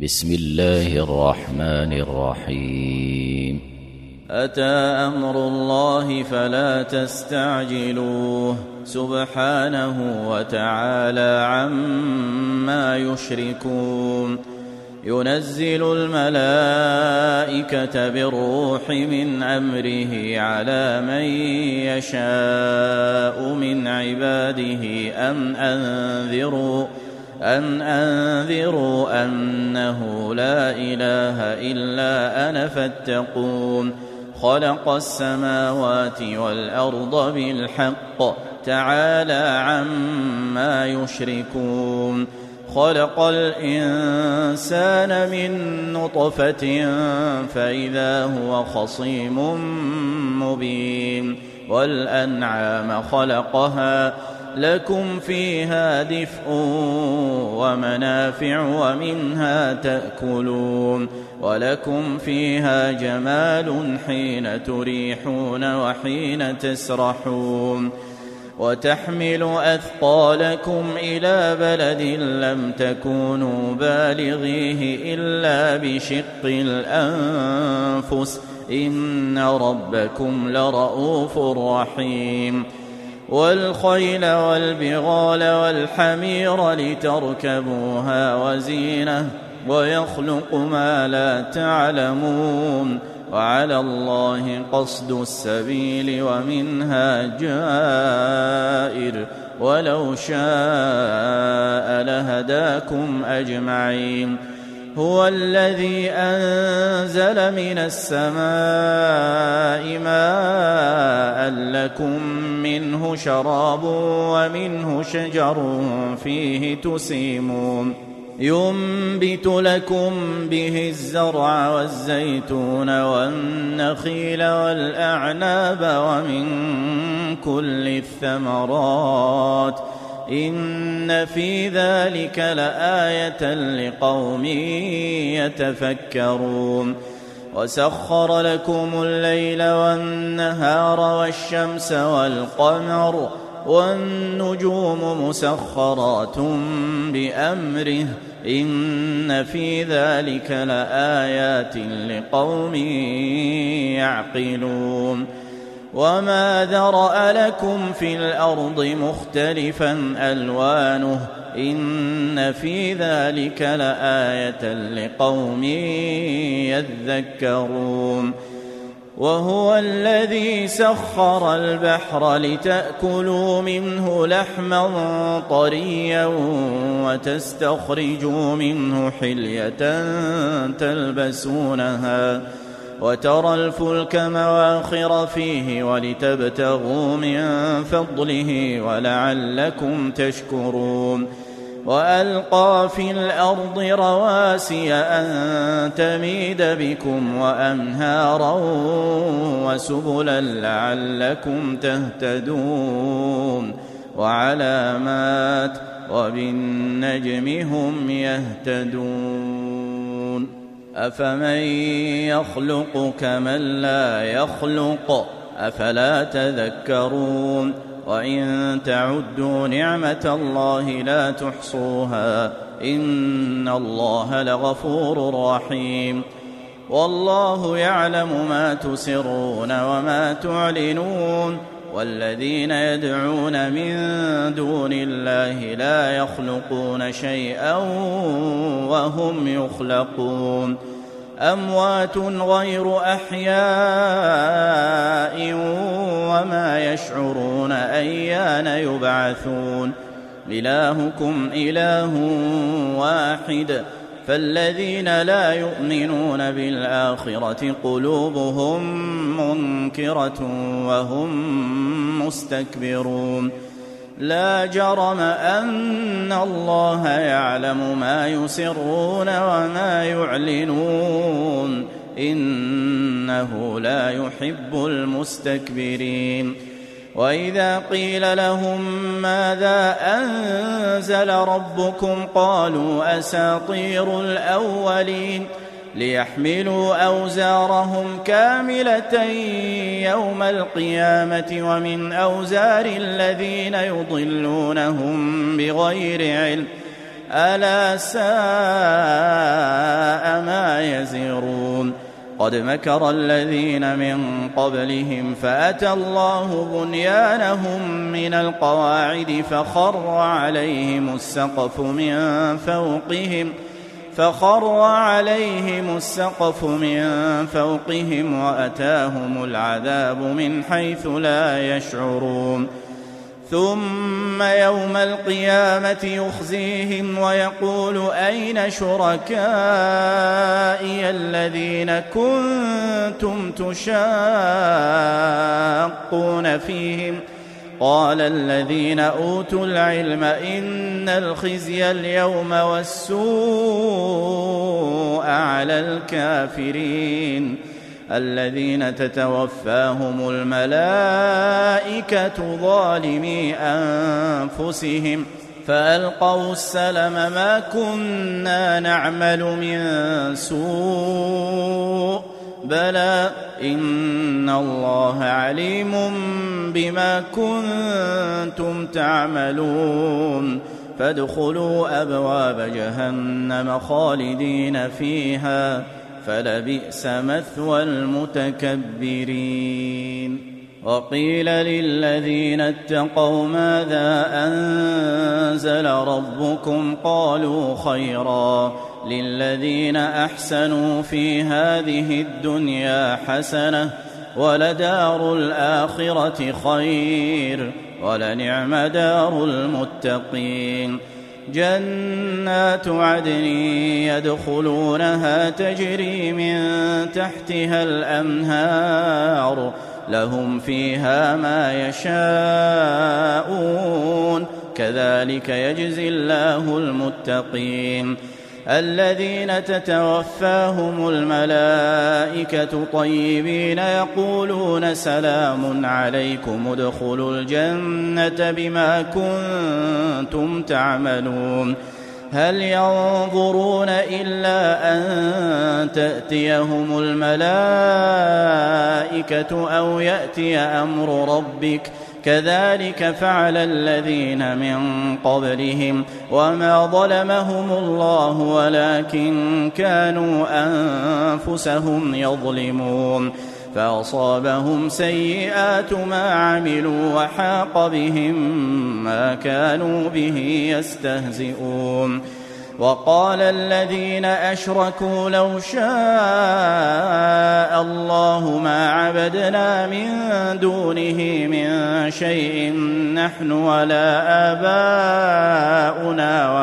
بسم الله الرحمن الرحيم. أتى أمر الله فلا تستعجلوه سبحانه وتعالى عما يشركون. ينزل الملائكة بالروح من أمره على من يشاء من عباده أن أنذروا أنه لا إله إلا أنا فاتقون. خلق السماوات والأرض بالحق تعالى عما يشركون. خلق الإنسان من نطفة فإذا هو خصيم مبين. والأنعام خلقها لكم فيها دفء ومنافع ومنها تأكلون. ولكم فيها جمال حين تريحون وحين تسرحون. وتحمل أثقالكم إلى بلد لم تكونوا بالغيه إلا بشق الأنفس إن ربكم لرؤوف رحيم. والخيل والبغال والحمير لتركبوها وزينة ويخلق ما لا تعلمون. وعلى الله قصد السبيل ومنها جائر ولو شاء لهداكم أجمعين. هو الذي أنزل من السماء ماء لكم منه شراب ومنه شجر فيه تسيمون. ينبت لكم به الزرع والزيتون والنخيل والأعناب ومن كل الثمرات إن في ذلك لآية لقوم يتفكرون. وسخر لكم الليل والنهار والشمس والقمر والنجوم مسخرات بأمره إن في ذلك لآيات لقوم يعقلون. وما ذرأ لكم في الأرض مختلفا ألوانه إن في ذلك لآية لقوم يذكرون. وهو الذي سخر البحر لتأكلوا منه لحما طريا وتستخرجوا منه حلية تلبسونها وترى الفلك مواخر فيه ولتبتغوا من فضله ولعلكم تشكرون. وألقى في الأرض رواسي أن تميد بكم وأنهارا وسبلا لعلكم تهتدون. وعلامات وبالنجم هم يهتدون. أفمن يخلق كمن لا يخلق أفلا تذكرون. وإن تعدوا نعمة الله لا تحصوها إن الله لغفور رحيم. والله يعلم ما تسرون وما تعلنون. والذين يدعون من دون الله لا يخلقون شيئا وهم يخلقون. أموات غير أحياء وما يشعرون أيان يبعثون. إلهكم إله واحد فالذين لا يؤمنون بالآخرة قلوبهم منكرة وهم مستكبرون. لا جرم أن الله يعلم ما يسرون وما يعلنون إنه لا يحب المستكبرين. وإذا قيل لهم ماذا أنزل ربكم قالوا أساطير الأولين ليحملوا أوزارهم كاملة يوم القيامة ومن أوزار الذين يضلونهم بغير علم ألا ساء قد مكر الذين من قبلهم فأتى الله بنيانهم من القواعد فخر عليهم السقف من فوقهم وأتاهم العذاب من حيث لا يشعرون ثم يوم القيامة يخزيهم ويقول أين شركائي الذين كنتم تشاقون فيهم قال الذين أوتوا العلم إن الخزي اليوم والسوء على الكافرين الذين تتوفاهم الملائكة ظالمي أنفسهم فألقوا السلم ما كنا نعمل من سوء بلى إن الله عليم بما كنتم تعملون فادخلوا أبواب جهنم خالدين فيها فلبئس مثوى المتكبرين وقيل للذين اتقوا ماذا أنزل ربكم قالوا خيرا للذين أحسنوا في هذه الدنيا حسنة ولدار الآخرة خير ولنعم دار المتقين جنات عدن يدخلونها تجري من تحتها الأنهار لهم فيها ما يشاءون كذلك يجزي الله المتقين الذين تتوفاهم الملائكة طيبين يقولون سلام عليكم ادخلوا الجنة بما كنتم تعملون هل ينظرون إلا أن تأتيهم الملائكة أو يأتي أمر ربك كذلك فعل الذين من قبلهم وما ظلمهم الله ولكن كانوا أنفسهم يظلمون فأصابهم سيئات ما عملوا وحاق بهم ما كانوا به يستهزئون وقال الذين أشركوا لو شاء الله ما عبدنا من دونه من شيء نحن ولا آباؤنا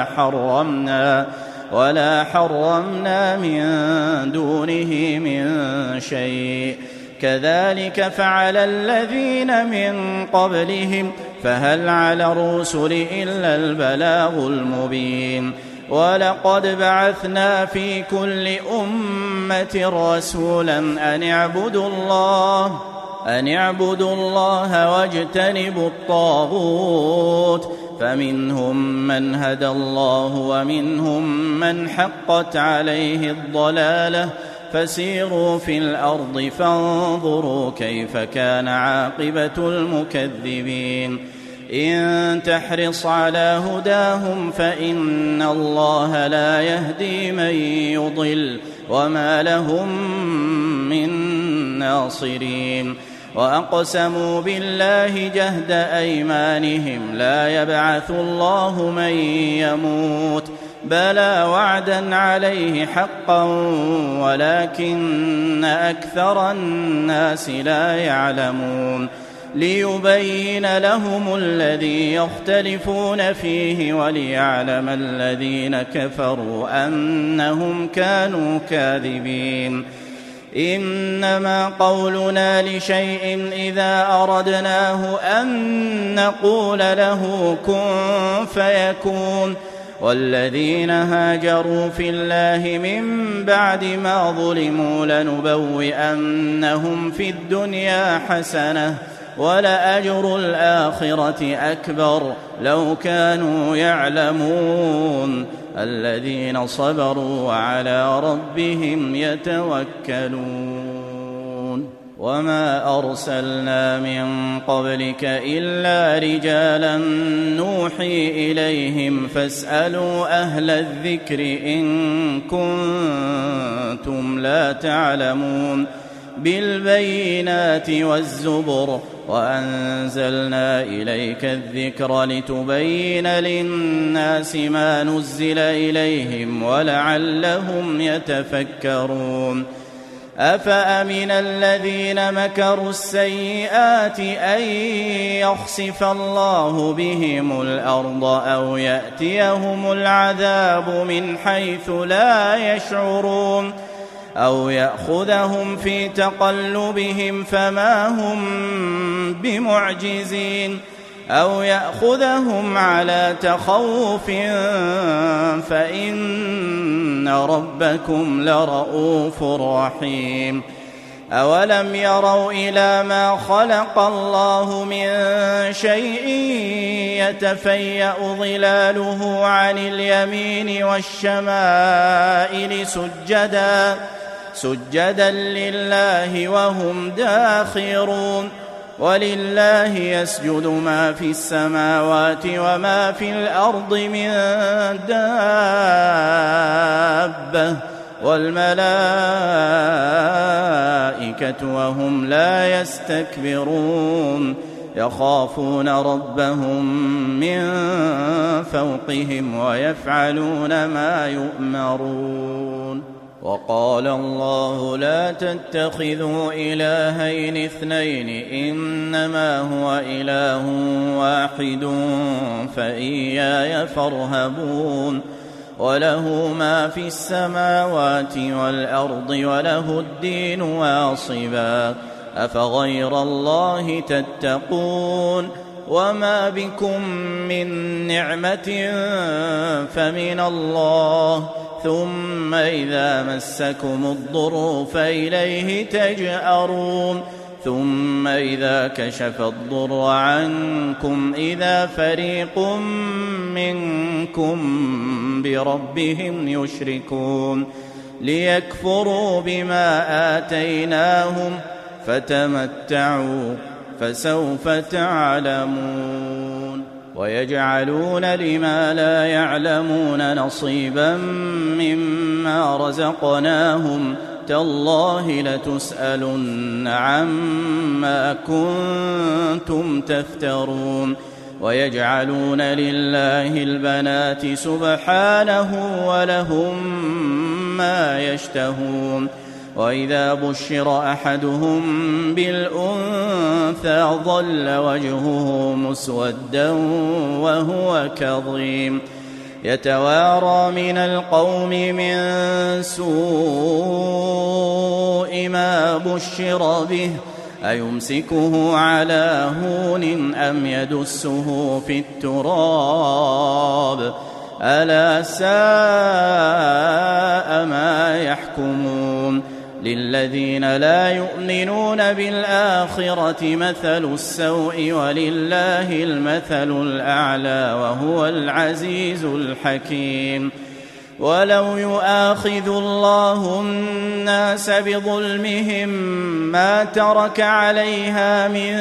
ولا حرمنا من دونه من شيء كذلك فعل الذين من قبلهم فهل على الرسل إلا البلاغ المبين ولقد بعثنا في كل أمة رسولا أن اعبدوا الله واجتنبوا الطاغوت فمنهم من هدى الله ومنهم من حقت عليه الضلالة فسيروا في الأرض فانظروا كيف كان عاقبة المكذبين إن تحرص على هداهم فإن الله لا يهدي من يضل وما لهم من ناصرين وأقسموا بالله جهد أيمانهم لا يبعث الله من يموت بلى وعدا عليه حقا ولكن أكثر الناس لا يعلمون ليبين لهم الذي يختلفون فيه وليعلم الذين كفروا أنهم كانوا كاذبين إنما قولنا لشيء إذا أردناه أن نقول له كن فيكون والذين هاجروا في الله من بعد ما ظلموا لنبوئنهم في الدنيا حسنة ولأجر الآخرة أكبر لو كانوا يعلمون الذين صبروا وعلى ربهم يتوكلون وما أرسلنا من قبلك إلا رجالا نوحي إليهم فاسألوا أهل الذكر إن كنتم لا تعلمون بالبينات والزبر وأنزلنا إليك الذكر لتبين للناس ما نزل إليهم ولعلهم يتفكرون أفأمن الذين مكروا السيئات أن يخسف الله بهم الأرض أو يأتيهم العذاب من حيث لا يشعرون أو يأخذهم في تقلبهم فما هم بمعجزين أو يأخذهم على تخوف فإن ربكم لرؤوف رحيم أولم يروا إلى ما خلق الله من شيء يتفيأ ظلاله عن اليمين والشمائل سجدا لله وهم داخرون ولله يسجد ما في السماوات وما في الأرض من دابة والملائكة وهم لا يستكبرون يخافون ربهم من فوقهم ويفعلون ما يؤمرون وقال الله لا تتخذوا إلهين اثنين إنما هو إله واحد فإياي فارهبون وله ما في السماوات والأرض وله الدين واصبا أفغير الله تتقون وما بكم من نعمة فمن الله ثم إذا مسكم الضر فإليه تجأرون ثم إذا كشف الضر عنكم إذا فريق منكم بربهم يشركون ليكفروا بما آتيناهم فتمتعوا فسوف تعلمون ويجعلون لما لا يعلمون نصيبا مما رزقناهم تالله لتسألن عما كنتم تفترون ويجعلون لله البنات سبحانه ولهم ما يشتهون وإذا بشر أحدهم بالأنثى ظل وجهه مسودا وهو كظيم يتوارى من القوم من سوء ما بشر به أيمسكه على هون أم يدسه في التراب ألا ساء ما يحكمون للذين لا يؤمنون بالآخرة مثل السوء ولله المثل الأعلى وهو العزيز الحكيم ولو يؤاخذ الله الناس بظلمهم ما ترك عليها من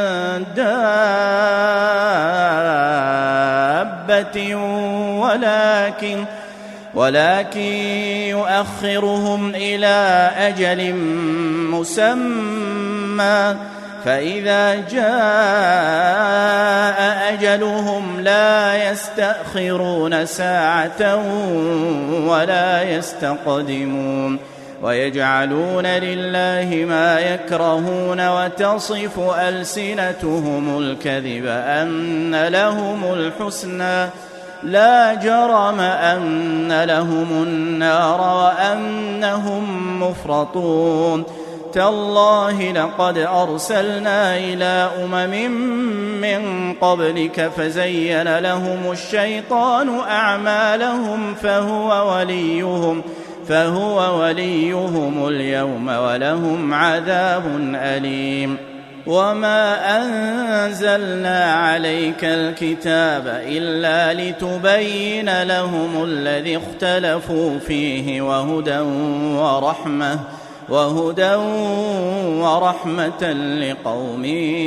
دابة ولكن يؤخرهم إلى أجل مسمى فإذا جاء أجلهم لا يستأخرون ساعة ولا يستقدمون ويجعلون لله ما يكرهون وتصف ألسنتهم الكذب أن لهم الحسنى لا جرم أن لهم النار وأنهم مفرطون تالله لقد أرسلنا إلى من قبلك فزين لهم الشيطان أعمالهم فهو وليهم اليوم ولهم عذاب أليم وما أنزلنا عليك الكتاب إلا لتبين لهم الذي اختلفوا فيه وهدى ورحمة لقوم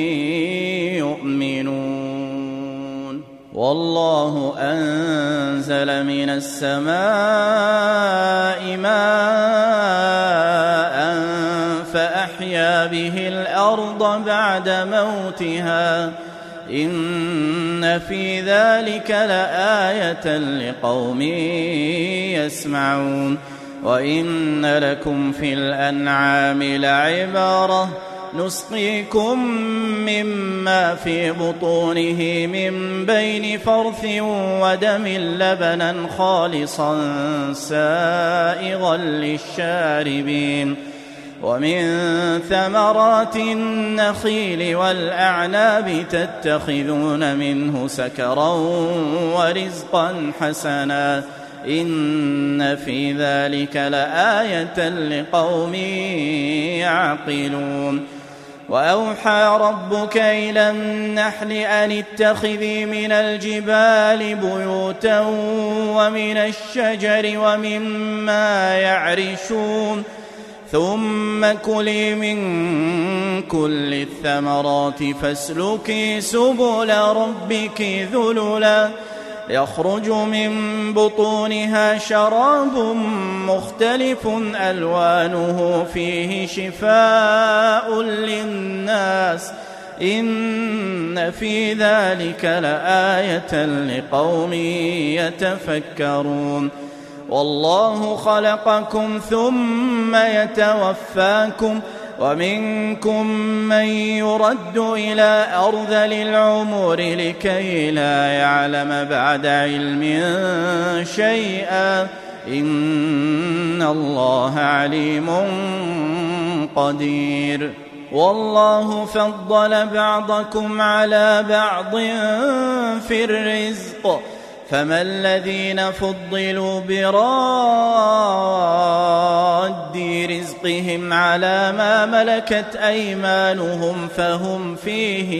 يؤمنون والله أنزل من السماء ماء به الأرض بعد موتها إن في ذلك لآية لقوم يسمعون وإن لكم في الأنعام لعبرة نسقيكم مما في بطونه من بين فرث ودم لبنا خالصا سائغا للشاربين ومن ثمرات النخيل والأعناب تتخذون منه سكرا ورزقا حسنا إن في ذلك لآية لقوم يعقلون وأوحى ربك إلى النحل أن اتخذي من الجبال بيوتا ومن الشجر ومما يعرشون ثم كلي من كل الثمرات فاسلكي سبل ربك ذللا يخرج من بطونها شراب مختلف ألوانه فيه شفاء للناس إن في ذلك لآية لقوم يتفكرون والله خلقكم ثم يتوفاكم ومنكم من يرد إلى أرذل العمر لكي لا يعلم بعد علم شيئا إن الله عليم قدير والله فضل بعضكم على بعض في الرزق فما الذين فضلوا براد رزقهم على ما ملكت أيمانهم فهم فيه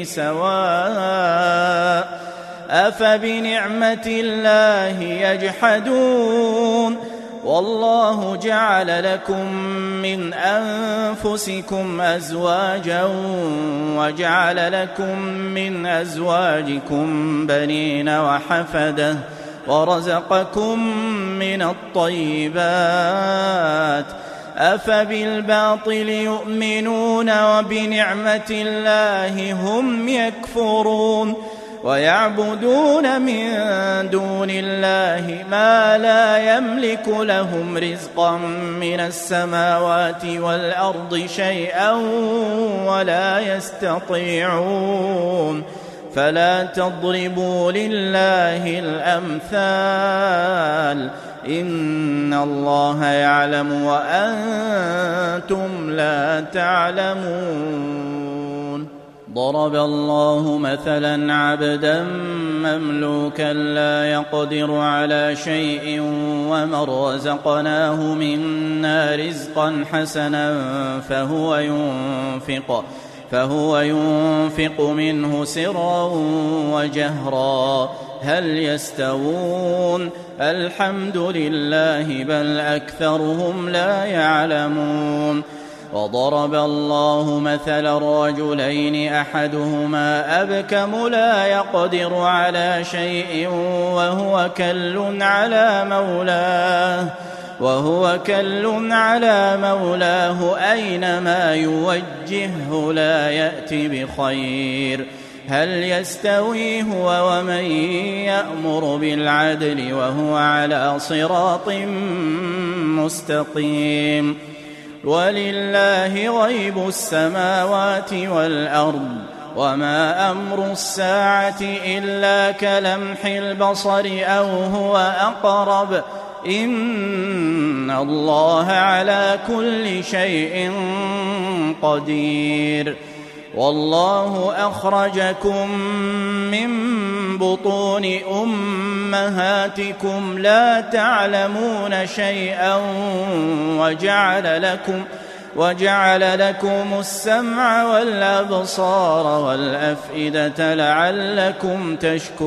سواء أفبنعمة الله يجحدون والله جعل لكم من أنفسكم أزواجا وجعل لكم من أزواجكم بنين وحفدة ورزقكم من الطيبات أفبالباطل يؤمنون وبنعمة الله هم يكفرون ويعبدون من دون الله ما لا يملك لهم رزقا من السماوات والأرض شيئا ولا يستطيعون فلا تضربوا لله الأمثال إن الله يعلم وأنتم لا تعلمون ضرب الله مثلا عبدا مملوكا لا يقدر على شيء ومن رزقناه منا رزقا حسنا فهو ينفق منه سرا وجهرا هل يستوون الحمد لله بل أكثرهم لا يعلمون وضرب الله مثلا رجلين أحدهما أبكم لا يقدر على شيء وهو كل على مولاه أينما يوجهه لا يأتي بخير هل يستوي هو ومن يأمر بالعدل وهو على صراط مستقيم ولله غيب السماوات والأرض وما أمر الساعة إلا كلمح البصر أو هو أقرب إن الله على كل شيء قدير والله أخرجكم من بطون أمهاتكم لا تعلمون شيئا وجعل لكم السمع والأبصار والأفئدة لعلكم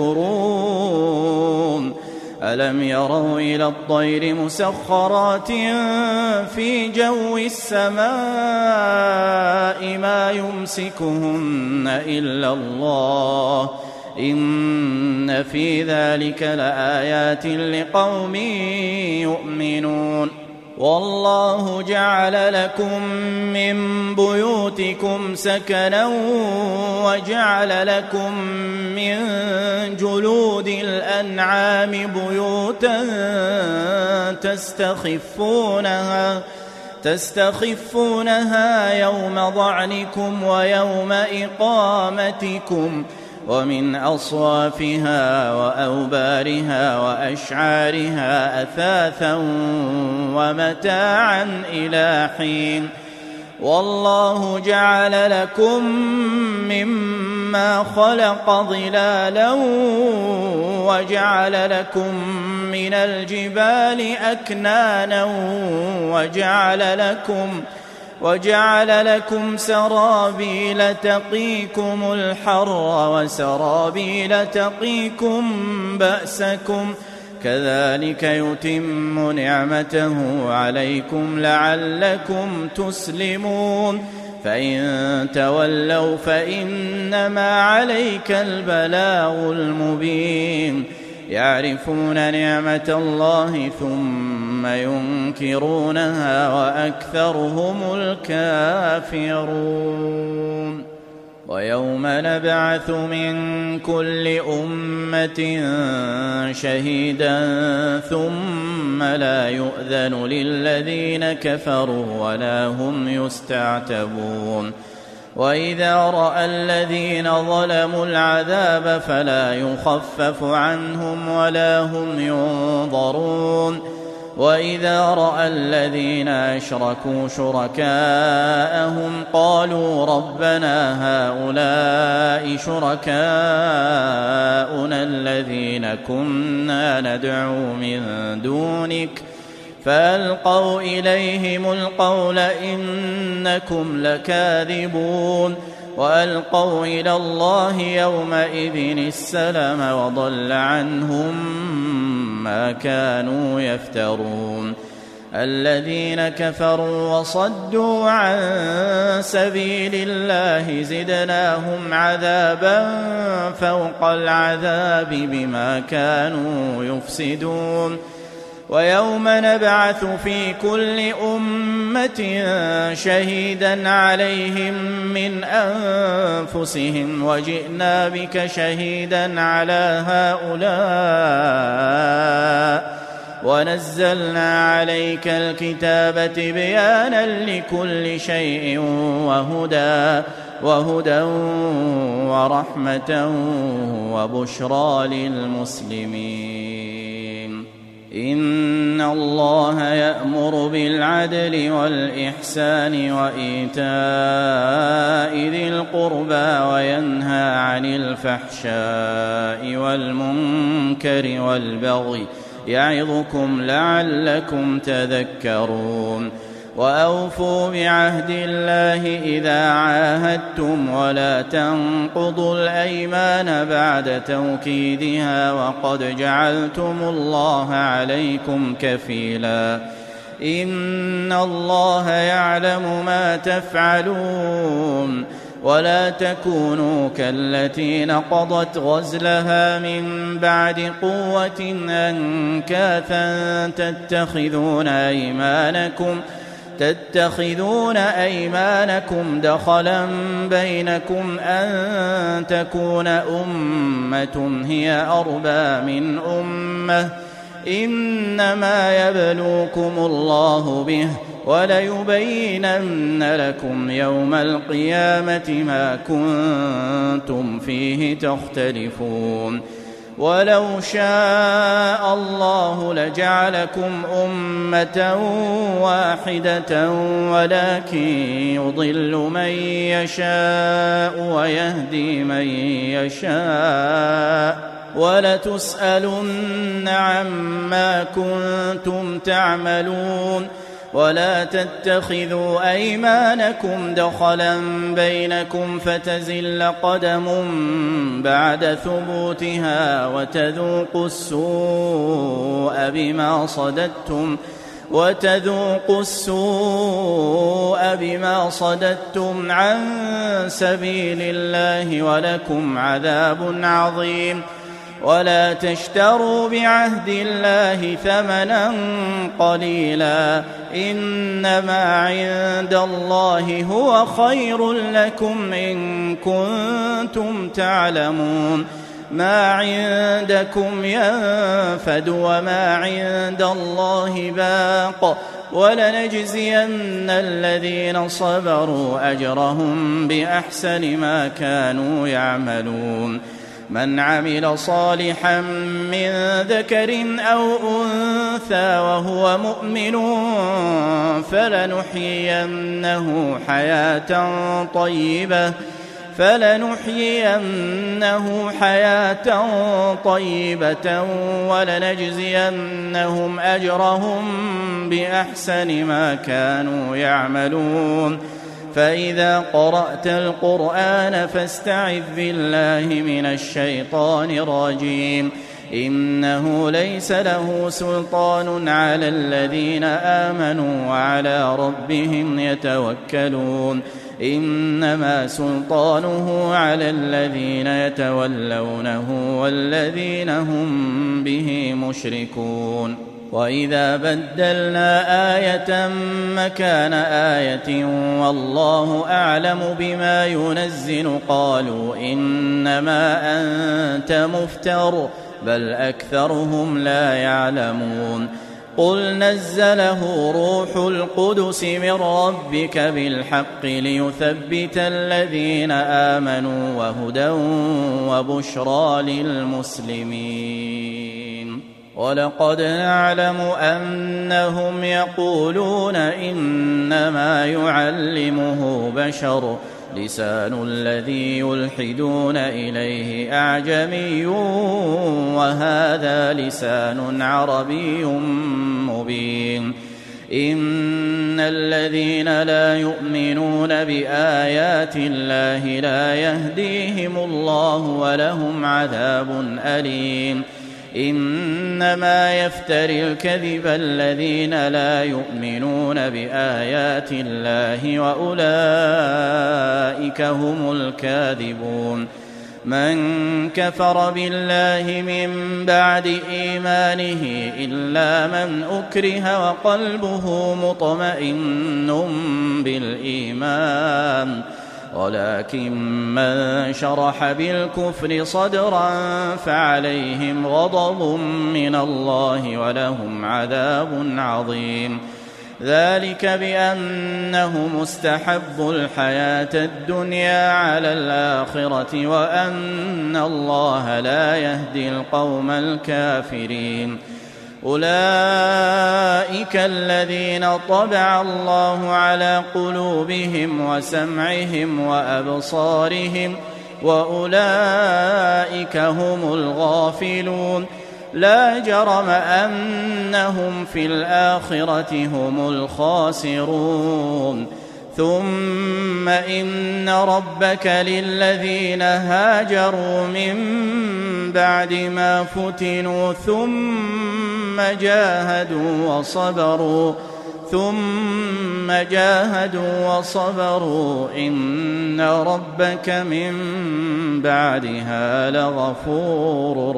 تشكرون ألم يروا إلى الطير مسخرات في جو السماء ما يمسكهن إلا الله إن في ذلك لآيات لقوم يؤمنون والله جعل لكم من بيوتكم سكنا وجعل لكم من جلود الأنعام بيوتا تستخفونها يوم ضعنكم ويوم إقامتكم ومن أصوافها وأوبارها وأشعارها أثاثا ومتاعا إلى حين والله جعل لكم مما خلق ظلالا وجعل لكم من الجبال أكنانا وجعل لكم سرابيل تقيكم الحر وسرابيل تقيكم بأسكم كذلك يتم نعمته عليكم لعلكم تسلمون فإن تولوا فإنما عليك البلاغ المبين يعرفون نعمة الله ثم ينكرونها وأكثرهم الكافرون ويوم نبعث من كل أمة شهيدا ثم لا يؤذن للذين كفروا ولا هم يستعتبون وإذا رأى الذين ظلموا العذاب فلا يخفف عنهم ولا هم ينظرون وإذا رأى الذين أشركوا شركاءهم قالوا ربنا هؤلاء شركاؤنا الذين كنا ندعو من دونك فألقوا إليهم القول إنكم لكاذبون وألقوا إلى الله يومئذ السلم وضل عنهم ما كانوا يفترون الذين كفروا وصدوا عن سبيل الله زدناهم عذابا فوق العذاب بما كانوا يفسدون ويوم نبعث في كل أمة شهيدا عليهم من أنفسهم وجئنا بك شهيدا على هؤلاء ونزلنا عليك الكتاب بيانا لكل شيء وهدى ورحمة وبشرى للمسلمين إن الله يأمر بالعدل والإحسان وإيتاء ذي القربى وينهى عن الفحشاء والمنكر والبغي يعظكم لعلكم تذكرون وأوفوا بعهد الله إذا عاهدتم ولا تنقضوا الأيمان بعد توكيدها وقد جعلتم الله عليكم كفيلا إن الله يعلم ما تفعلون ولا تكونوا كالتي نقضت غزلها من بعد قوة أنكاثا تتخذون أيمانكم دخلا بينكم أن تكون أمة هي أربى من أمة إنما يبلوكم الله به وليبينن لكم يوم القيامة ما كنتم فيه تختلفون ولو شاء الله لجعلكم أمة واحدة ولكن يضل من يشاء ويهدي من يشاء ولتسألن عما كنتم تعملون ولا تتخذوا أيمانكم دخلا بينكم فتزل قدم بعد ثبوتها وتذوقوا السوء بما صددتم عن سبيل الله ولكم عذاب عظيم ولا تشتروا بعهد الله ثمنا قليلا إنما عند الله هو خير لكم إن كنتم تعلمون ما عندكم ينفد وما عند الله باق ولنجزين الذين صبروا أجرهم بأحسن ما كانوا يعملون من عمل صالحا من ذكر أو أنثى وهو مؤمن فلنحيينه حياة طيبة ولنجزينهم أجرهم بأحسن ما كانوا يعملون فإذا قرأت القرآن فاستعذ بالله من الشيطان الرجيم إنه ليس له سلطان على الذين آمنوا وعلى ربهم يتوكلون إنما سلطانه على الذين يتولونه والذين هم به مشركون وإذا بدلنا آية مكان آية والله أعلم بما ينزل قالوا إنما أنت مفتر بل أكثرهم لا يعلمون قل نزله روح القدس من ربك بالحق ليثبت الذين آمنوا وهدى وبشرى للمسلمين ولقد نعلم أنهم يقولون إنما يعلمه بشر لسان الذي يلحدون إليه أعجمي وهذا لسان عربي مبين إن الذين لا يؤمنون بآيات الله لا يهديهم الله ولهم عذاب أليم إنما يفتري الكذب الذين لا يؤمنون بآيات الله وأولئك هم الكاذبون من كفر بالله من بعد إيمانه إلا من أكره وقلبه مطمئن بالإيمان ولكن من شرح بالكفر صدرا فعليهم غضب من الله ولهم عذاب عظيم ذلك بأنهم استحبوا الحياة الدنيا على الآخرة وأن الله لا يهدي القوم الكافرين أولئك الذين طبع الله على قلوبهم وسمعهم وأبصارهم وأولئك هم الغافلون لا جرم أنهم في الآخرة هم الخاسرون ثم إن ربك للذين هاجروا من بعد ما فتنوا ثم جاهدوا وصبروا إن ربك من بعدها لغفور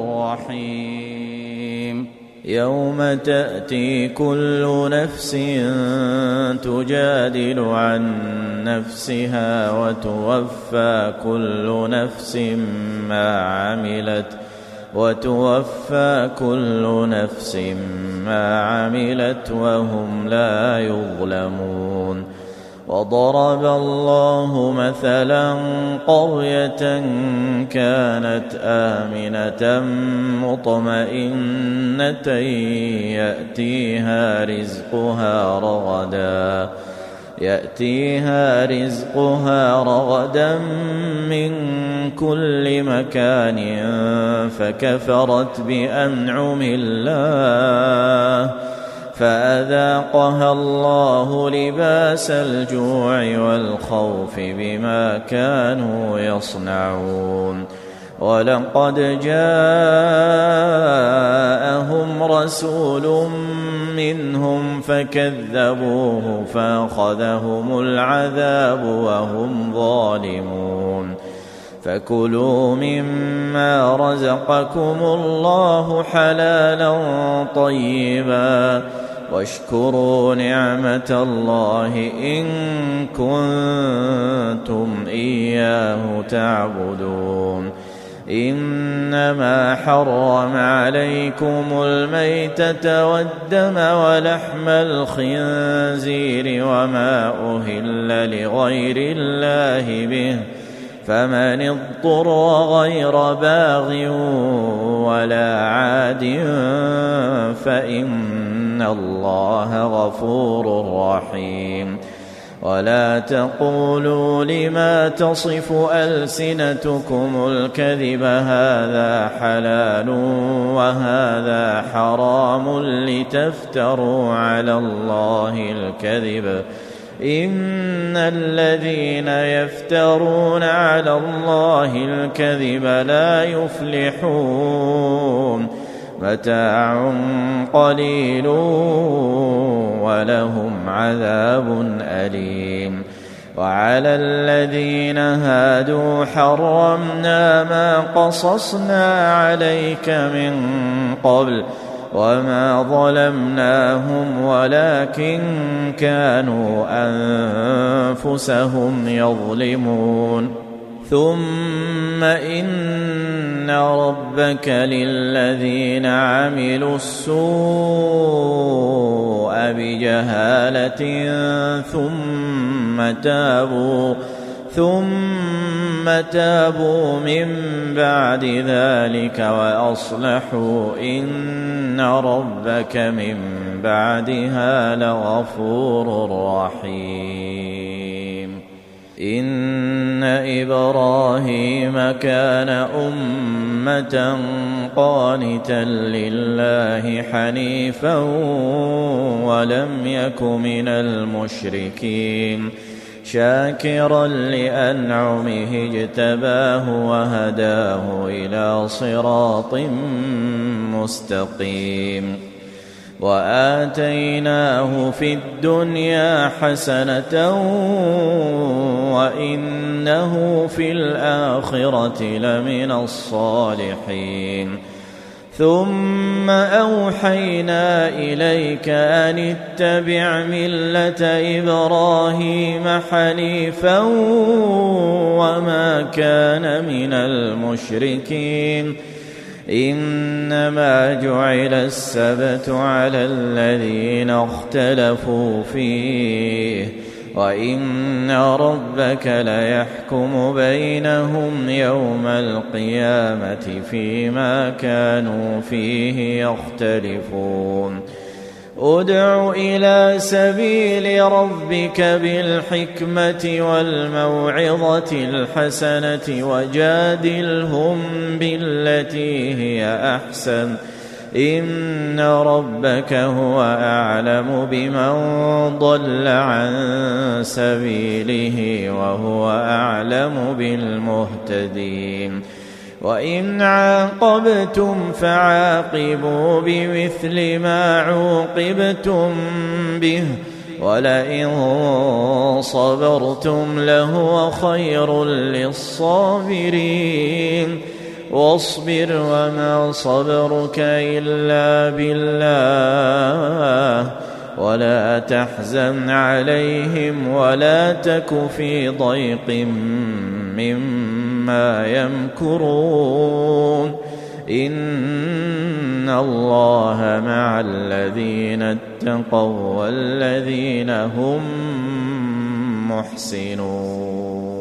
رحيم يوم تأتي كل نفس تجادل عن نفسها وتوفى كل نفس ما عملت وهم لا يظلمون وضرب الله مثلا قرية كانت آمنة مطمئنة يأتيها رزقها رغدا من كل مكان فكفرت بأنعم الله فأذاقها الله لباس الجوع والخوف بما كانوا يصنعون ولقد جاءهم رسول منهم فكذبوه فأخذهم العذاب وهم ظالمون فكلوا مما رزقكم الله حلالا طيبا واشكروا نعمة الله إن كنتم إياه تعبدون. إنما حرم عليكم الميتة والدم ولحم الخنزير وما أهل لغير الله به، فمن اضطر غير باغ ولا عاد فإن الله غفور رحيم. ولا تقولوا لما تصف ألسنتكم الكذب هذا حلال وهذا حرام لتفتروا على الله الكذب، إن الذين يفترون على الله الكذب لا يفلحون. متاع قليل ولهم عذاب أليم. وعلى الذين هادوا حرمنا ما قصصنا عليك من قبل وما ظلمناهم ولكن كانوا أنفسهم يظلمون. ثم إن ربك للذين عملوا السوء بجهالة ثم تابوا من بعد ذلك وأصلحوا إن ربك من بعدها لغفور رحيم. إن إبراهيم كان أمة قانتا لله حنيفا ولم يك من المشركين، شاكرا لأنعمه اجتباه وهداه إلى صراط مستقيم. وآتيناه في الدنيا حسنة وإنه في الآخرة لمن الصالحين. ثم أوحينا إليك أن اتبع ملة إبراهيم حنيفا وما كان من المشركين. إنما جعل السبت على الذين اختلفوا فيه وإن ربك ليحكم بينهم يوم القيامة فيما كانوا فيه يختلفون. ادع إلى سبيل ربك بالحكمة والموعظة الحسنة وجادلهم بالتي هي أحسن، إن ربك هو أعلم بمن ضل عن سبيله وهو أعلم بالمهتدين. وإن عاقبتم فعاقبوا بمثل ما عوقبتم به ولئن صبرتم لهو خير للصابرين. واصبر وما صبرك إلا بالله ولا تحزن عليهم ولا تك في ضيق مما يمكرون. إن الله مع الذين اتقوا والذين هم محسنون.